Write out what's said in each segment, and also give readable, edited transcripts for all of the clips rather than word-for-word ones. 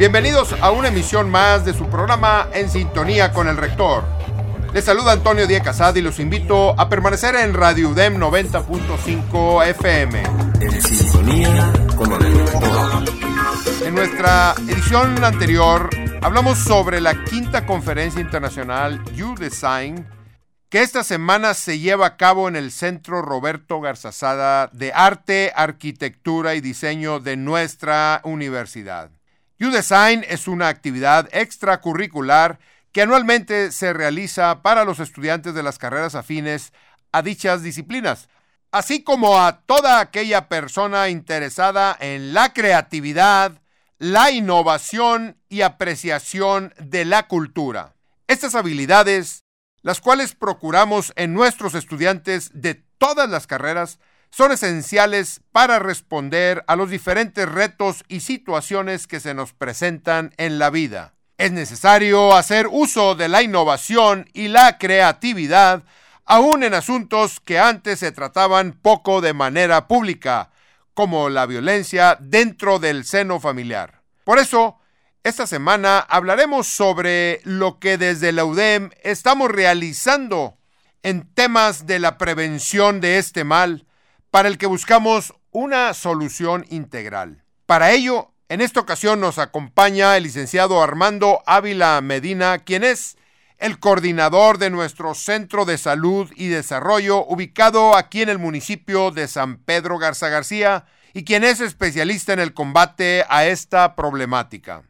Bienvenidos a una emisión más de su programa En Sintonía con el Rector. Les saluda Antonio Díaz Casada y los invito a permanecer en Radio UDEM 90.5 FM. En Sintonía con el Rector. En nuestra edición anterior hablamos sobre la quinta conferencia internacional U-Design, que esta semana se lleva a cabo en el Centro Roberto Garzazada de Arte, Arquitectura y Diseño de nuestra universidad. U-Design es una actividad extracurricular que anualmente se realiza para los estudiantes de las carreras afines a dichas disciplinas, así como a toda aquella persona interesada en la creatividad, la innovación y apreciación de la cultura. Estas habilidades, las cuales procuramos en nuestros estudiantes de todas las carreras, son esenciales para responder a los diferentes retos y situaciones que se nos presentan en la vida. Es necesario hacer uso de la innovación y la creatividad, aún en asuntos que antes se trataban poco de manera pública, como la violencia dentro del seno familiar. Por eso, esta semana hablaremos sobre lo que desde la UDEM estamos realizando en temas de la prevención de este mal, para el que buscamos una solución integral. Para ello, en esta ocasión nos acompaña el licenciado Armando Ávila Medina, quien es el coordinador de nuestro Centro de Salud y Desarrollo, ubicado aquí en el municipio de San Pedro Garza García, y quien es especialista en el combate a esta problemática.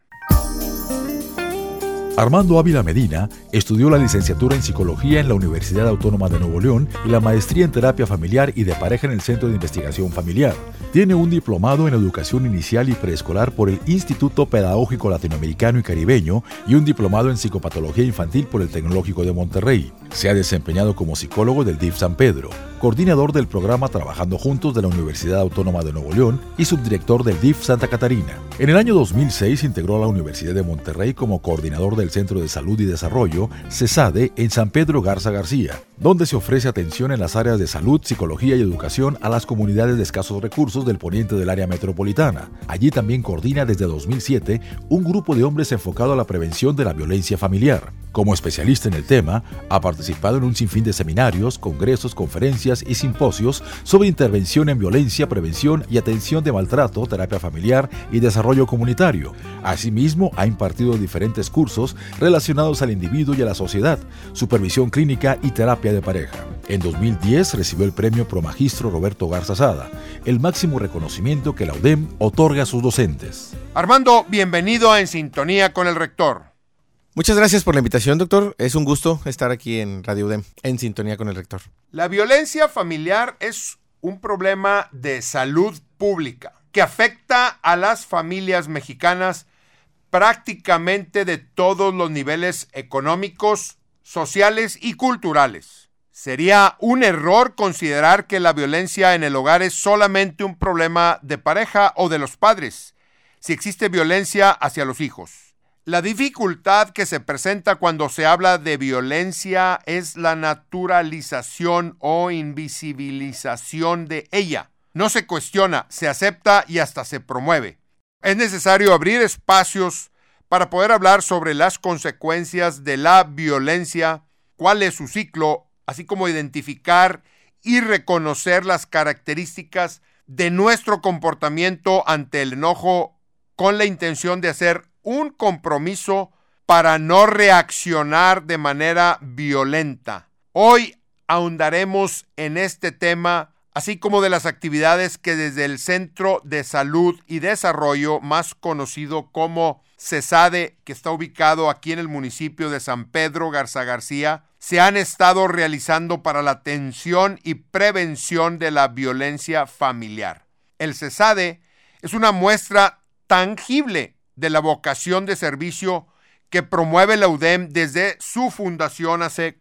Armando Ávila Medina estudió la licenciatura en Psicología en la Universidad Autónoma de Nuevo León y la maestría en Terapia Familiar y de Pareja en el Centro de Investigación Familiar. Tiene un diplomado en Educación Inicial y Preescolar por el Instituto Pedagógico Latinoamericano y Caribeño y un diplomado en Psicopatología Infantil por el Tecnológico de Monterrey. Se ha desempeñado como psicólogo del DIF San Pedro, coordinador del programa Trabajando Juntos de la Universidad Autónoma de Nuevo León y subdirector del DIF Santa Catarina. En el año 2006 integró a la Universidad de Monterrey como coordinador del Centro de Salud y Desarrollo, CESADE, en San Pedro Garza García, donde se ofrece atención en las áreas de salud, psicología y educación a las comunidades de escasos recursos del poniente del área metropolitana. Allí también coordina desde 2007 un grupo de hombres enfocado a la prevención de la violencia familiar. Como especialista en el tema, ha participado en un sinfín de seminarios, congresos, conferencias y simposios sobre intervención en violencia, prevención y atención de maltrato, terapia familiar y desarrollo comunitario. Asimismo, ha impartido diferentes cursos relacionados al individuo y a la sociedad, supervisión clínica y terapia de pareja. En 2010 recibió el premio Promagistro Roberto Garzazada, el máximo reconocimiento que la UDEM otorga a sus docentes. Armando, bienvenido a En Sintonía con el Rector. Muchas gracias por la invitación, doctor. Es un gusto estar aquí en Radio UDEM, En Sintonía con el Rector. La violencia familiar es un problema de salud pública que afecta a las familias mexicanas prácticamente de todos los niveles económicos, sociales y culturales. Sería un error considerar que la violencia en el hogar es solamente un problema de pareja o de los padres, si existe violencia hacia los hijos. La dificultad que se presenta cuando se habla de violencia es la naturalización o invisibilización de ella. No se cuestiona, se acepta y hasta se promueve. Es necesario abrir espacios para poder hablar sobre las consecuencias de la violencia, cuál es su ciclo, así como identificar y reconocer las características de nuestro comportamiento ante el enojo con la intención de hacer un compromiso para no reaccionar de manera violenta. Hoy ahondaremos en este tema, así como de las actividades que desde el Centro de Salud y Desarrollo, más conocido como CESADE, que está ubicado aquí en el municipio de San Pedro Garza García, se han estado realizando para la atención y prevención de la violencia familiar. El CESADE es una muestra tangible de la vocación de servicio que promueve la UDEM desde su fundación hace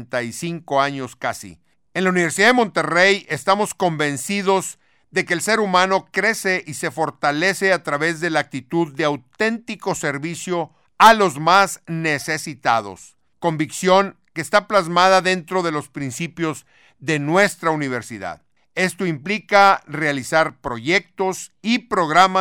45 años casi. En la Universidad de Monterrey estamos convencidos de que el ser humano crece y se fortalece a través de la actitud de auténtico servicio a los más necesitados, convicción que está plasmada dentro de los principios de nuestra universidad. Esto implica realizar proyectos y programas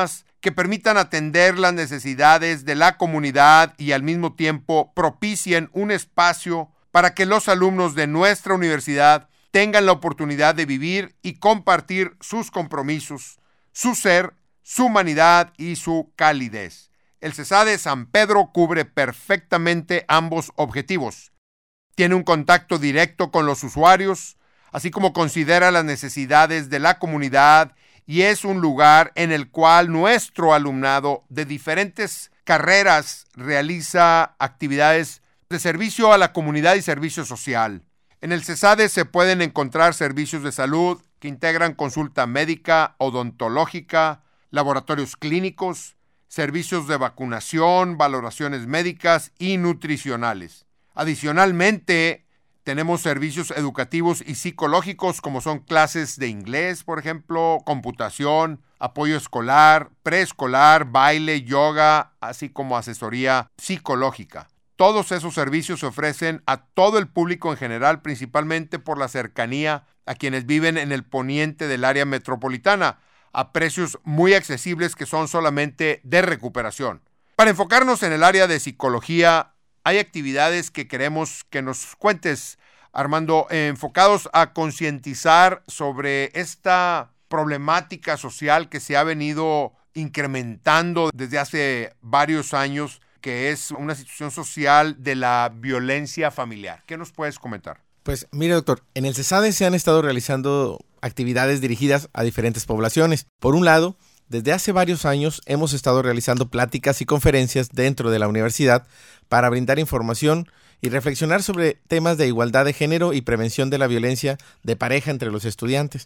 que permitan atender las necesidades de la comunidad y al mismo tiempo propicien un espacio para que los alumnos de nuestra universidad tengan la oportunidad de vivir y compartir sus compromisos, su ser, su humanidad y su calidez. El CESADE San Pedro cubre perfectamente ambos objetivos. Tiene un contacto directo con los usuarios, así como considera las necesidades de la comunidad, y es un lugar en el cual nuestro alumnado de diferentes carreras realiza actividades de servicio a la comunidad y servicio social. En el CESADE se pueden encontrar servicios de salud que integran consulta médica, odontológica, laboratorios clínicos, servicios de vacunación, valoraciones médicas y nutricionales. Adicionalmente, tenemos servicios educativos y psicológicos como son clases de inglés, por ejemplo, computación, apoyo escolar, preescolar, baile, yoga, así como asesoría psicológica. Todos esos servicios se ofrecen a todo el público en general, principalmente por la cercanía a quienes viven en el poniente del área metropolitana, a precios muy accesibles que son solamente de recuperación. Para enfocarnos en el área de psicología, hay actividades que queremos que nos cuentes, Armando, enfocados a concientizar sobre esta problemática social que se ha venido incrementando desde hace varios años, que es una situación social de la violencia familiar. ¿Qué nos puedes comentar? Pues mire, doctor, en el CESADE se han estado realizando actividades dirigidas a diferentes poblaciones. Por un lado, desde hace varios años hemos estado realizando pláticas y conferencias dentro de la universidad para brindar información y reflexionar sobre temas de igualdad de género y prevención de la violencia de pareja entre los estudiantes.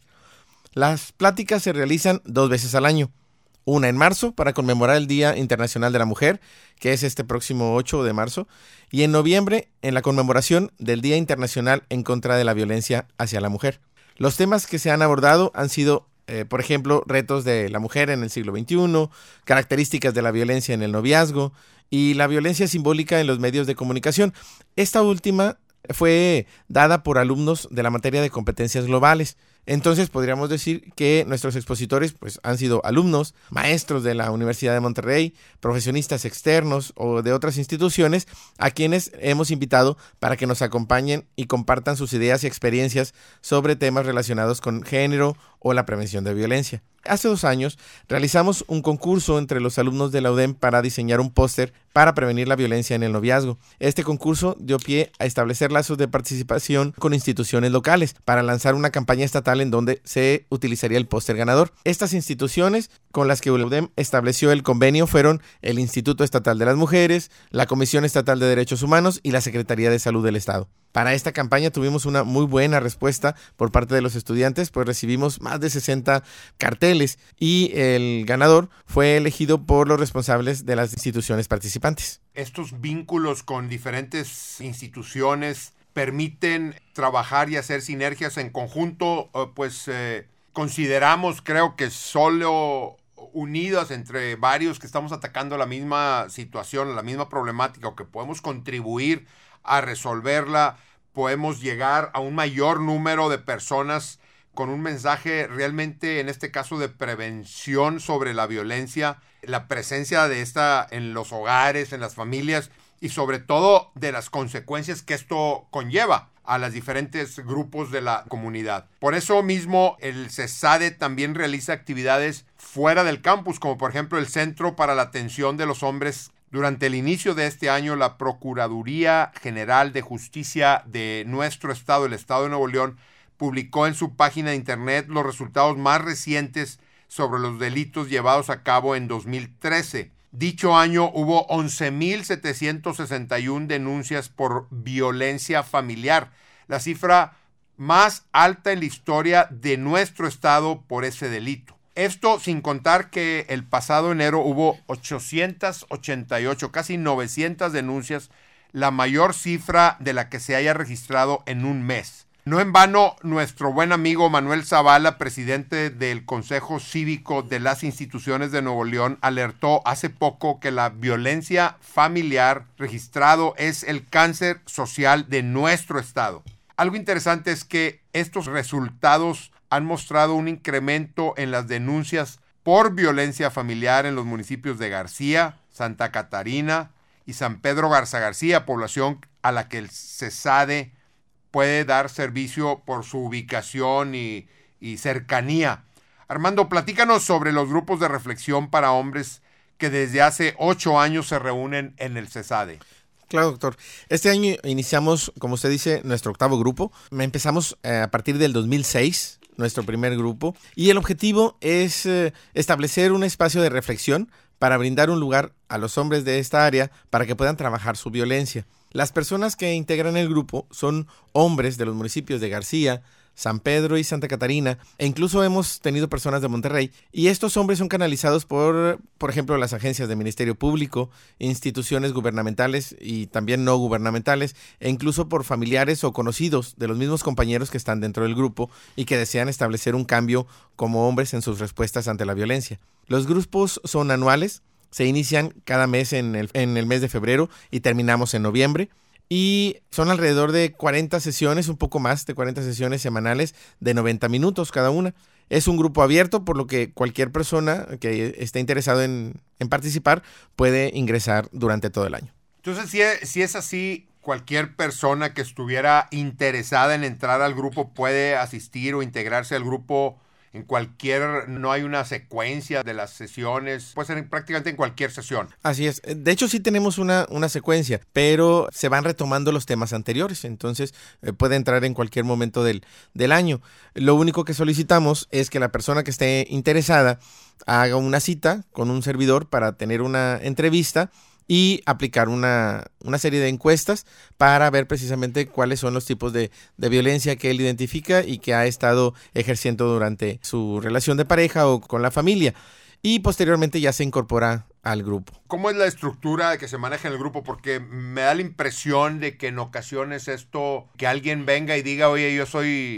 Las pláticas se realizan 2 veces al año, una en marzo para conmemorar el Día Internacional de la Mujer, que es este próximo 8 de marzo, y en noviembre en la conmemoración del Día Internacional en contra de la violencia hacia la mujer. Los temas que se han abordado han sido, por ejemplo, retos de la mujer en el siglo XXI, características de la violencia en el noviazgo y la violencia simbólica en los medios de comunicación. Esta última fue dada por alumnos de la materia de competencias globales. Entonces podríamos decir que nuestros expositores pues, han sido alumnos, maestros de la Universidad de Monterrey, profesionistas externos o de otras instituciones a quienes hemos invitado para que nos acompañen y compartan sus ideas y experiencias sobre temas relacionados con género o la prevención de violencia. Hace 2 años realizamos un concurso entre los alumnos de la UDEM para diseñar un póster para prevenir la violencia en el noviazgo. Este concurso dio pie a establecer lazos de participación con instituciones locales para lanzar una campaña estatal en donde se utilizaría el póster ganador. Estas instituciones con las que la UDEM estableció el convenio fueron el Instituto Estatal de las Mujeres, la Comisión Estatal de Derechos Humanos y la Secretaría de Salud del Estado. Para esta campaña tuvimos una muy buena respuesta por parte de los estudiantes, pues recibimos más de 60 carteles y el ganador fue elegido por los responsables de las instituciones participantes. Estos vínculos con diferentes instituciones permiten trabajar y hacer sinergias en conjunto, consideramos, creo que solo unidas entre varios que estamos atacando la misma situación, la misma problemática, o que podemos contribuir a resolverla, podemos llegar a un mayor número de personas con un mensaje realmente, en este caso, de prevención sobre la violencia, la presencia de esta en los hogares, en las familias, y sobre todo de las consecuencias que esto conlleva a los diferentes grupos de la comunidad. Por eso mismo el CESADE también realiza actividades fuera del campus, como por ejemplo el Centro para la Atención de los Hombres. Durante el inicio de este año, la Procuraduría General de Justicia de nuestro estado, el estado de Nuevo León, publicó en su página de internet los resultados más recientes sobre los delitos llevados a cabo en 2013. Dicho año hubo 11,761 denuncias por violencia familiar, la cifra más alta en la historia de nuestro estado por ese delito. Esto sin contar que el pasado enero hubo 888, casi 900 denuncias, la mayor cifra de la que se haya registrado en un mes. No en vano, nuestro buen amigo Manuel Zavala, presidente del Consejo Cívico de las Instituciones de Nuevo León, alertó hace poco que la violencia familiar registrado es el cáncer social de nuestro estado. Algo interesante es que estos resultados han mostrado un incremento en las denuncias por violencia familiar en los municipios de García, Santa Catarina y San Pedro Garza García, población a la que el CESADE puede dar servicio por su ubicación y cercanía. Armando, platícanos sobre los grupos de reflexión para hombres que desde hace 8 años se reúnen en el CESADE. Claro, doctor. Este año iniciamos, como usted dice, nuestro 8º grupo. Empezamos a partir del 2006, nuestro primer grupo, y el objetivo es establecer un espacio de reflexión para brindar un lugar a los hombres de esta área para que puedan trabajar su violencia. Las personas que integran el grupo son hombres de los municipios de García, San Pedro y Santa Catarina, e incluso hemos tenido personas de Monterrey, y estos hombres son canalizados por ejemplo, las agencias del Ministerio Público, instituciones gubernamentales y también no gubernamentales, e incluso por familiares o conocidos de los mismos compañeros que están dentro del grupo y que desean establecer un cambio como hombres en sus respuestas ante la violencia. Los grupos son anuales, se inician cada mes en el mes de febrero y terminamos en noviembre. Y son alrededor de 40 sesiones, un poco más de 40 sesiones semanales de 90 minutos cada una. Es un grupo abierto, por lo que cualquier persona que esté interesado en participar puede ingresar durante todo el año. Entonces, si es así, cualquier persona que estuviera interesada en entrar al grupo puede asistir o integrarse al grupo no hay una secuencia de las sesiones, puede ser prácticamente en cualquier sesión. Así es. De hecho, sí tenemos una secuencia, pero se van retomando los temas anteriores, entonces puede entrar en cualquier momento del año. Lo único que solicitamos es que la persona que esté interesada haga una cita con un servidor para tener una entrevista y aplicar una serie de encuestas para ver precisamente cuáles son los tipos de violencia que él identifica y que ha estado ejerciendo durante su relación de pareja o con la familia. Y posteriormente ya se incorpora al grupo. ¿Cómo es la estructura que se maneja en el grupo? Porque me da la impresión de que en ocasiones que alguien venga y diga, oye, yo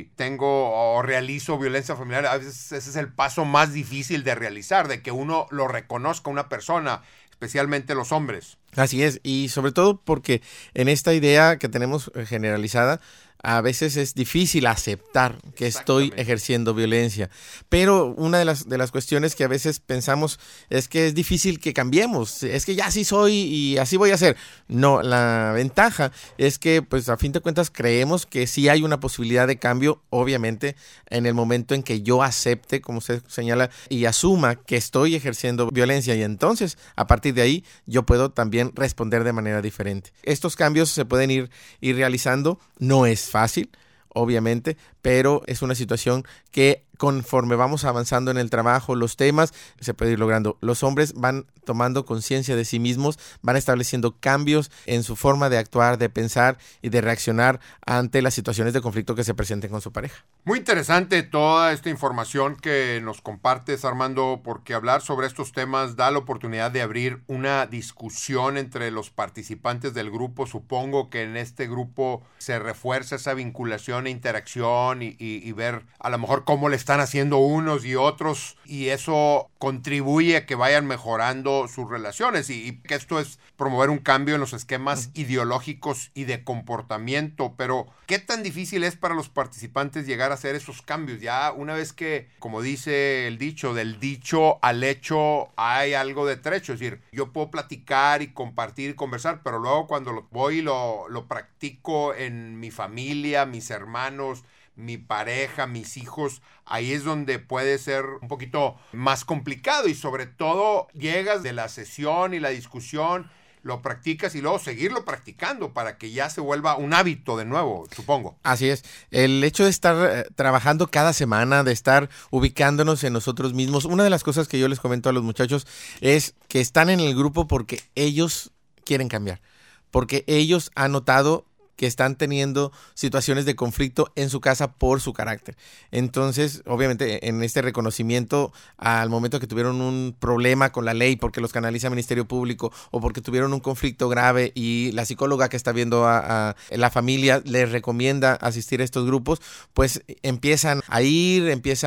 tengo o realizo violencia familiar, a veces ese es el paso más difícil de realizar, de que uno lo reconozca una persona, especialmente los hombres. Así es, y sobre todo porque en esta idea que tenemos generalizada, a veces es difícil aceptar que estoy ejerciendo violencia, pero una de las cuestiones que a veces pensamos es que es difícil que cambiemos, es que ya así soy y así voy a ser. No, la ventaja es que pues a fin de cuentas creemos que sí hay una posibilidad de cambio, obviamente en el momento en que yo acepte, como usted señala, y asuma que estoy ejerciendo violencia, y entonces a partir de ahí yo puedo también responder de manera diferente. Estos cambios se pueden ir realizando, no es fácil, obviamente, pero es una situación que conforme vamos avanzando en el trabajo, los temas, se puede ir logrando. Los hombres van tomando conciencia de sí mismos, van estableciendo cambios en su forma de actuar, de pensar y de reaccionar ante las situaciones de conflicto que se presenten con su pareja. Muy interesante toda esta información que nos compartes, Armando, porque hablar sobre estos temas da la oportunidad de abrir una discusión entre los participantes del grupo. Supongo que en este grupo se refuerza esa vinculación e interacción y ver a lo mejor cómo le están haciendo unos y otros, y eso contribuye a que vayan mejorando sus relaciones y que esto es promover un cambio en los esquemas ideológicos y de comportamiento. Pero ¿qué tan difícil es para los participantes llegar a hacer esos cambios? Ya una vez que, como dice el dicho, del dicho al hecho hay algo de trecho, es decir, yo puedo platicar y compartir y conversar, pero luego cuando voy y lo practico en mi familia, mis hermanos, mi pareja, mis hijos, ahí es donde puede ser un poquito más complicado, y sobre todo llegas de la sesión y la discusión, lo practicas y luego seguirlo practicando para que ya se vuelva un hábito de nuevo, supongo. Así es. El hecho de estar trabajando cada semana, de estar ubicándonos en nosotros mismos, una de las cosas que yo les comento a los muchachos es que están en el grupo porque ellos quieren cambiar, porque ellos han notado que están teniendo situaciones de conflicto en su casa por su carácter. Entonces, obviamente, en este reconocimiento, al momento que tuvieron un problema con la ley porque los canaliza el Ministerio Público o porque tuvieron un conflicto grave y la psicóloga que está viendo a la familia les recomienda asistir a estos grupos, pues empiezan a ir,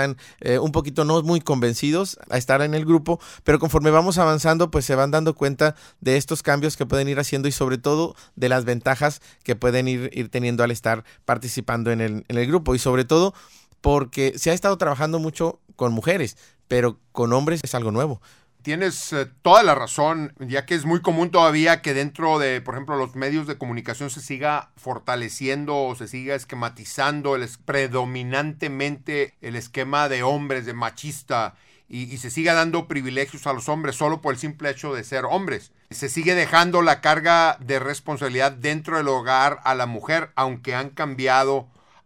un poquito no muy convencidos a estar en el grupo, pero conforme vamos avanzando, pues se van dando cuenta de estos cambios que pueden ir haciendo y sobre todo de las ventajas que pueden ir teniendo al estar participando en el grupo, y sobre todo porque se ha estado trabajando mucho con mujeres, pero con hombres es algo nuevo. Tienes toda la razón, ya que es muy común todavía que dentro de, por ejemplo, los medios de comunicación se siga fortaleciendo o se siga esquematizando predominantemente el esquema de hombres, de machista, y se siga dando privilegios a los hombres solo por el simple hecho de ser hombres. Se sigue dejando la carga de responsabilidad dentro del hogar a la mujer, aunque han cambiado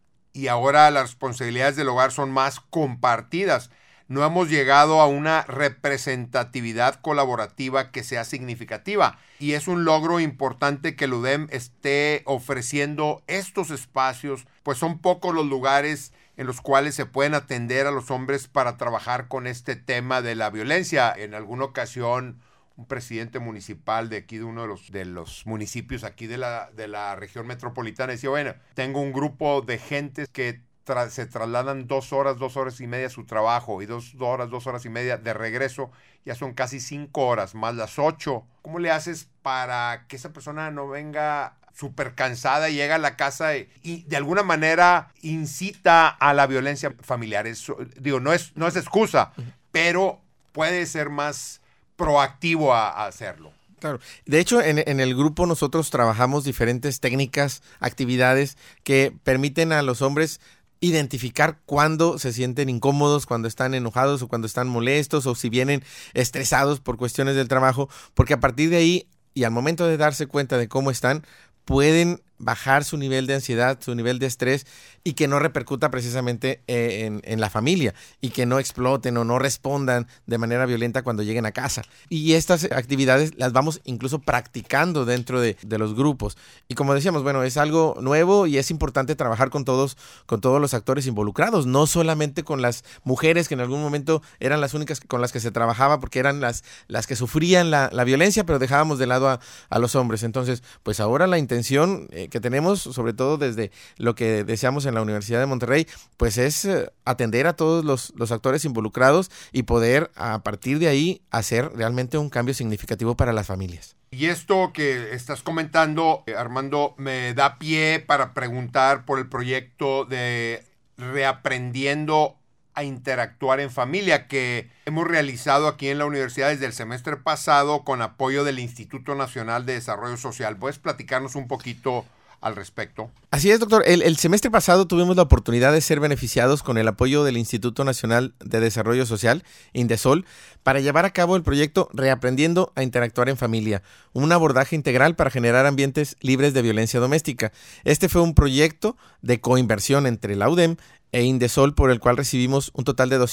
y ahora las responsabilidades del hogar son más compartidas. No hemos llegado a una representatividad colaborativa que sea significativa. Y es un logro importante que el UDEM esté ofreciendo estos espacios, pues son pocos los lugares en los cuales se pueden atender a los hombres para trabajar con este tema de la violencia. En alguna ocasión, un presidente municipal de aquí, de uno de los municipios aquí de la región metropolitana, decía, bueno, tengo un grupo de gentes que se trasladan 2 horas y media a su trabajo y 2 horas y media de regreso, ya son casi 5 horas, más las 8. ¿Cómo le haces para que esa persona no venga súper cansada y llega a la casa y de alguna manera incita a la violencia familiar? No es excusa, pero puede ser más proactivo a hacerlo. Claro. De hecho, en el grupo nosotros trabajamos diferentes técnicas, actividades que permiten a los hombres identificar cuándo se sienten incómodos, cuando están enojados o cuando están molestos o si vienen estresados por cuestiones del trabajo, porque a partir de ahí y al momento de darse cuenta de cómo están, pueden bajar su nivel de ansiedad, su nivel de estrés y que no repercuta precisamente en la familia y que no exploten o no respondan de manera violenta cuando lleguen a casa. Y estas actividades las vamos incluso practicando dentro de los grupos. Y como decíamos, bueno, es algo nuevo y es importante trabajar con todos los actores involucrados, no solamente con las mujeres que en algún momento eran las únicas con las que se trabajaba porque eran las que sufrían la violencia, pero dejábamos de lado a los hombres. Entonces, pues ahora la intención que tenemos, sobre todo desde lo que deseamos en la Universidad de Monterrey, pues es atender a todos los actores involucrados y poder a partir de ahí hacer realmente un cambio significativo para las familias. Y esto que estás comentando, Armando, me da pie para preguntar por el proyecto de Reaprendiendo a Interactuar en Familia que hemos realizado aquí en la universidad desde el semestre pasado con apoyo del Instituto Nacional de Desarrollo Social. ¿Puedes platicarnos un poquito al respecto? Así es, doctor. El semestre pasado tuvimos la oportunidad de ser beneficiados con el apoyo del Instituto Nacional de Desarrollo Social, INDESOL, para llevar a cabo el proyecto Reaprendiendo a Interactuar en Familia, un abordaje integral para generar ambientes libres de violencia doméstica. Este fue un proyecto de coinversión entre la UDEM e INDESOL por el cual recibimos un total de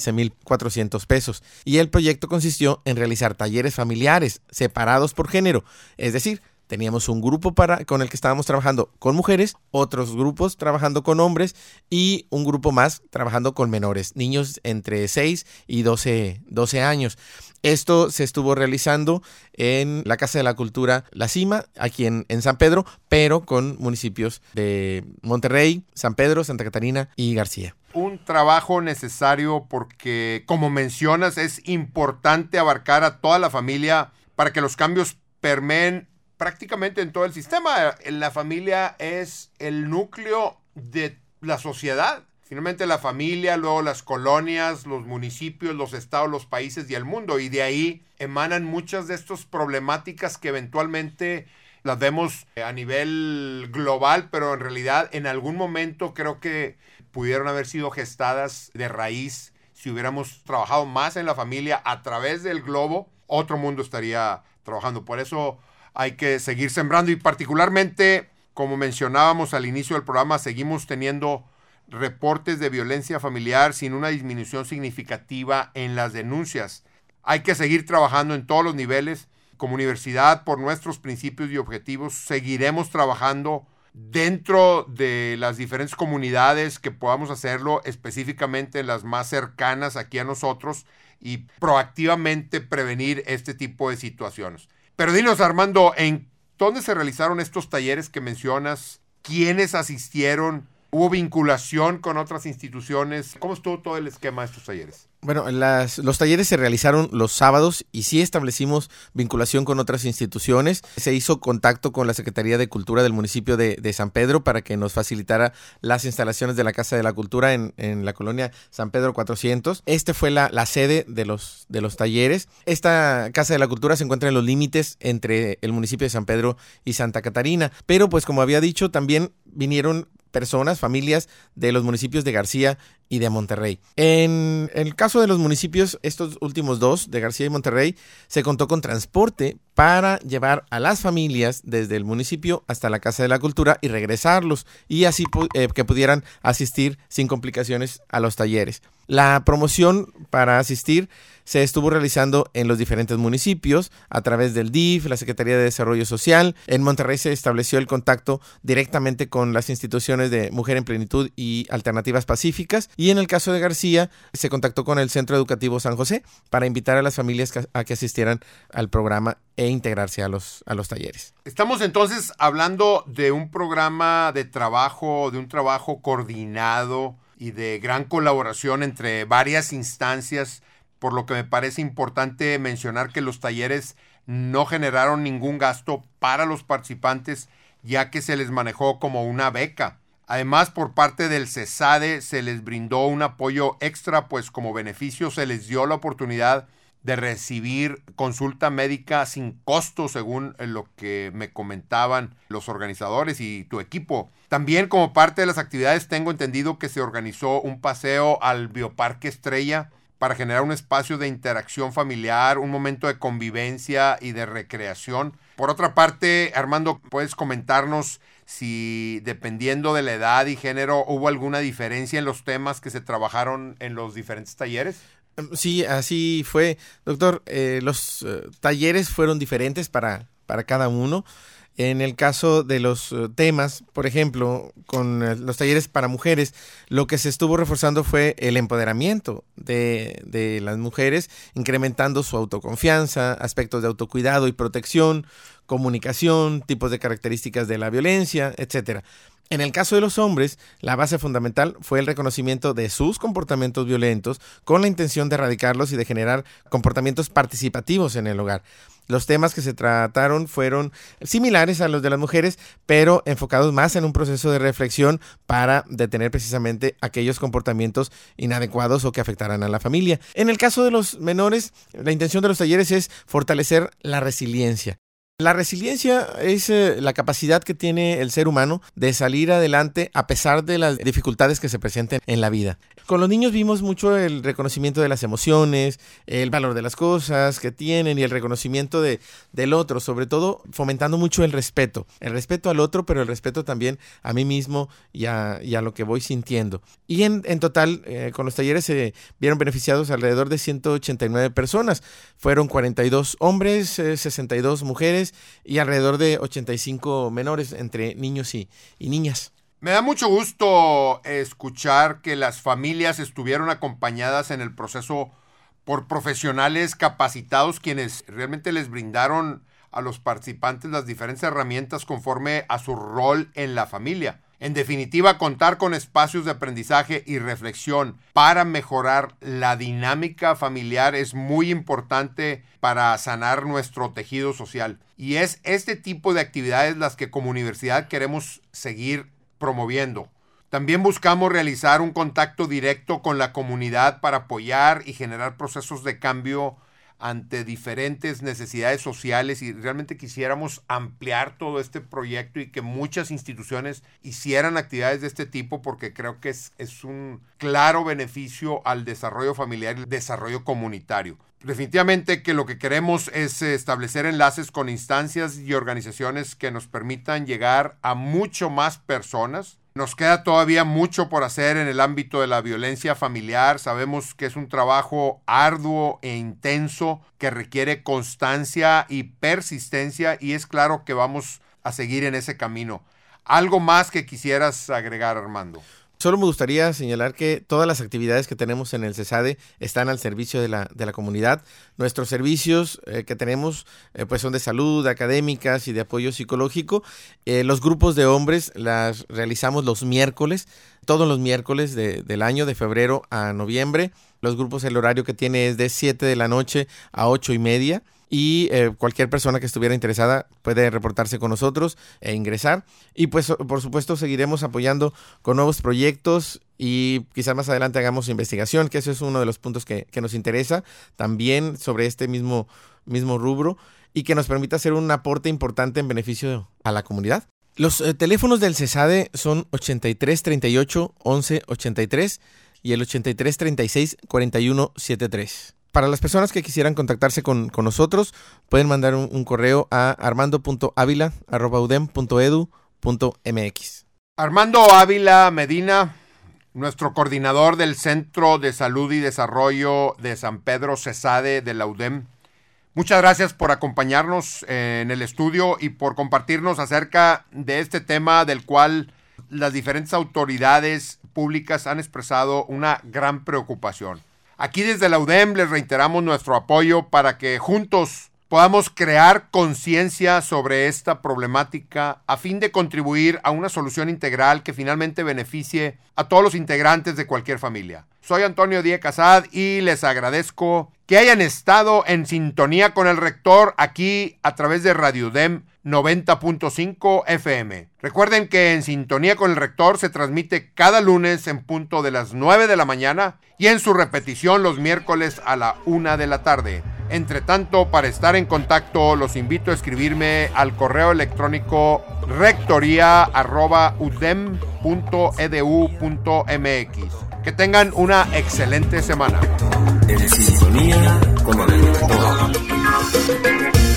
215,400 pesos. Y el proyecto consistió en realizar talleres familiares separados por género, es decir, teníamos un grupo con el que estábamos trabajando con mujeres, otros grupos trabajando con hombres y un grupo más trabajando con menores, niños entre 6 y 12 años. Esto se estuvo realizando en la Casa de la Cultura La Cima, aquí en San Pedro, pero con municipios de Monterrey, San Pedro, Santa Catarina y García. Un trabajo necesario porque, como mencionas, es importante abarcar a toda la familia para que los cambios permeen prácticamente en todo el sistema. La familia es el núcleo de la sociedad. Finalmente la familia, luego las colonias, los municipios, los estados, los países y el mundo. Y de ahí emanan muchas de estas problemáticas que eventualmente las vemos a nivel global, pero en realidad en algún momento creo que pudieron haber sido gestadas de raíz. Si hubiéramos trabajado más en la familia a través del globo, otro mundo estaría trabajando. Por eso hay que seguir sembrando y particularmente, como mencionábamos al inicio del programa, seguimos teniendo reportes de violencia familiar sin una disminución significativa en las denuncias. Hay que seguir trabajando en todos los niveles. Como universidad, por nuestros principios y objetivos, seguiremos trabajando dentro de las diferentes comunidades que podamos hacerlo, específicamente en las más cercanas aquí a nosotros, y proactivamente prevenir este tipo de situaciones. Pero dinos, Armando, ¿en dónde se realizaron estos talleres que mencionas? ¿Quiénes asistieron? ¿Hubo vinculación con otras instituciones? ¿Cómo estuvo todo el esquema de estos talleres? Bueno, los talleres se realizaron los sábados y sí establecimos vinculación con otras instituciones. Se hizo contacto con la Secretaría de Cultura del municipio de San Pedro para que nos facilitara las instalaciones de la Casa de la Cultura en la colonia San Pedro 400. Fue la sede de los talleres. Esta Casa de la Cultura se encuentra en los límites entre el municipio de San Pedro y Santa Catarina. Pero pues como había dicho, también vinieron personas, familias de los municipios de García y de Monterrey. En el caso de los municipios, estos últimos dos, de García y Monterrey, se contó con transporte para llevar a las familias desde el municipio hasta la Casa de la Cultura y regresarlos, y así que pudieran asistir sin complicaciones a los talleres. La promoción para asistir se estuvo realizando en los diferentes municipios a través del DIF, la Secretaría de Desarrollo Social. En Monterrey se estableció el contacto directamente con las instituciones de Mujer en Plenitud y Alternativas Pacíficas. Y en el caso de García se contactó con el Centro Educativo San José para invitar a las familias a que asistieran al programa e integrarse a los talleres. Estamos entonces hablando de un programa de trabajo, de un trabajo coordinado y de gran colaboración entre varias instancias, por lo que me parece importante mencionar que los talleres no generaron ningún gasto para los participantes, ya que se les manejó como una beca. Además, por parte del CESADE se les brindó un apoyo extra, pues como beneficio se les dio la oportunidad de recibir consulta médica sin costo, según lo que me comentaban los organizadores y tu equipo. También, como parte de las actividades, tengo entendido que se organizó un paseo al Bioparque Estrella para generar un espacio de interacción familiar, un momento de convivencia y de recreación. Por otra parte, Armando, ¿puedes comentarnos si, dependiendo de la edad y género, hubo alguna diferencia en los temas que se trabajaron en los diferentes talleres? Sí, así fue, doctor. Los talleres fueron diferentes para cada uno. En el caso de los temas, por ejemplo, con los talleres para mujeres, lo que se estuvo reforzando fue el empoderamiento de las mujeres, incrementando su autoconfianza, aspectos de autocuidado y protección, comunicación, tipos de características de la violencia, etcétera. En el caso de los hombres, la base fundamental fue el reconocimiento de sus comportamientos violentos con la intención de erradicarlos y de generar comportamientos participativos en el hogar. Los temas que se trataron fueron similares a los de las mujeres, pero enfocados más en un proceso de reflexión para detener precisamente aquellos comportamientos inadecuados o que afectaran a la familia. En el caso de los menores, la intención de los talleres es fortalecer la resiliencia. La resiliencia es la capacidad que tiene el ser humano de salir adelante a pesar de las dificultades que se presenten en la vida. Con los niños vimos mucho el reconocimiento de las emociones, el valor de las cosas que tienen y el reconocimiento del otro, sobre todo fomentando mucho el respeto al otro, pero el respeto también a mí mismo y a lo que voy sintiendo. Y en total, con los talleres se vieron beneficiados alrededor de 189 personas. Fueron 42 hombres, 62 mujeres, y alrededor de 85 menores entre niños y niñas. Me da mucho gusto escuchar que las familias estuvieron acompañadas en el proceso por profesionales capacitados, quienes realmente les brindaron a los participantes las diferentes herramientas conforme a su rol en la familia. En definitiva, contar con espacios de aprendizaje y reflexión para mejorar la dinámica familiar es muy importante para sanar nuestro tejido social. Y es este tipo de actividades las que como universidad queremos seguir promoviendo. También buscamos realizar un contacto directo con la comunidad para apoyar y generar procesos de cambio ante diferentes necesidades sociales, y realmente quisiéramos ampliar todo este proyecto y que muchas instituciones hicieran actividades de este tipo, porque creo que es un claro beneficio al desarrollo familiar y el desarrollo comunitario. Definitivamente que lo que queremos es establecer enlaces con instancias y organizaciones que nos permitan llegar a mucho más personas. Nos queda todavía mucho por hacer en el ámbito de la violencia familiar. Sabemos que es un trabajo arduo e intenso que requiere constancia y persistencia, y es claro que vamos a seguir en ese camino. ¿Algo más que quisieras agregar, Armando? Solo me gustaría señalar que todas las actividades que tenemos en el CESADE están al servicio de la comunidad. Nuestros servicios que tenemos pues son de salud, académicas y de apoyo psicológico. Los grupos de hombres las realizamos los miércoles, todos los miércoles del año, de febrero a noviembre. Los grupos, el horario que tiene es de 7 de la noche a 8:30. Y cualquier persona que estuviera interesada puede reportarse con nosotros e ingresar. Y pues por supuesto seguiremos apoyando con nuevos proyectos y quizás más adelante hagamos investigación, que eso es uno de los puntos que nos interesa también sobre este mismo rubro y que nos permita hacer un aporte importante en beneficio a la comunidad. Los teléfonos del CESADE son 83 38 11 83 y el 83 36 41 73. Para las personas que quisieran contactarse con nosotros, pueden mandar un correo a armando.avila@udem.edu.mx. Armando Ávila Medina, nuestro coordinador del Centro de Salud y Desarrollo de San Pedro CESADE de la UDEM. Muchas gracias por acompañarnos en el estudio y por compartirnos acerca de este tema del cual las diferentes autoridades públicas han expresado una gran preocupación. Aquí desde la UDEM les reiteramos nuestro apoyo para que juntos podamos crear conciencia sobre esta problemática a fin de contribuir a una solución integral que finalmente beneficie a todos los integrantes de cualquier familia. Soy Antonio Díez Casad y les agradezco que hayan estado en sintonía con el rector aquí a través de Radio UDEM 90.5 FM. Recuerden que En Sintonía con el Rector se transmite cada lunes en punto de las 9 de la mañana y en su repetición los miércoles a la 1 de la tarde. Entre tanto, para estar en contacto, los invito a escribirme al correo electrónico rectoría@udem.edu.mx. Que tengan una excelente semana. En sintonía con el rector.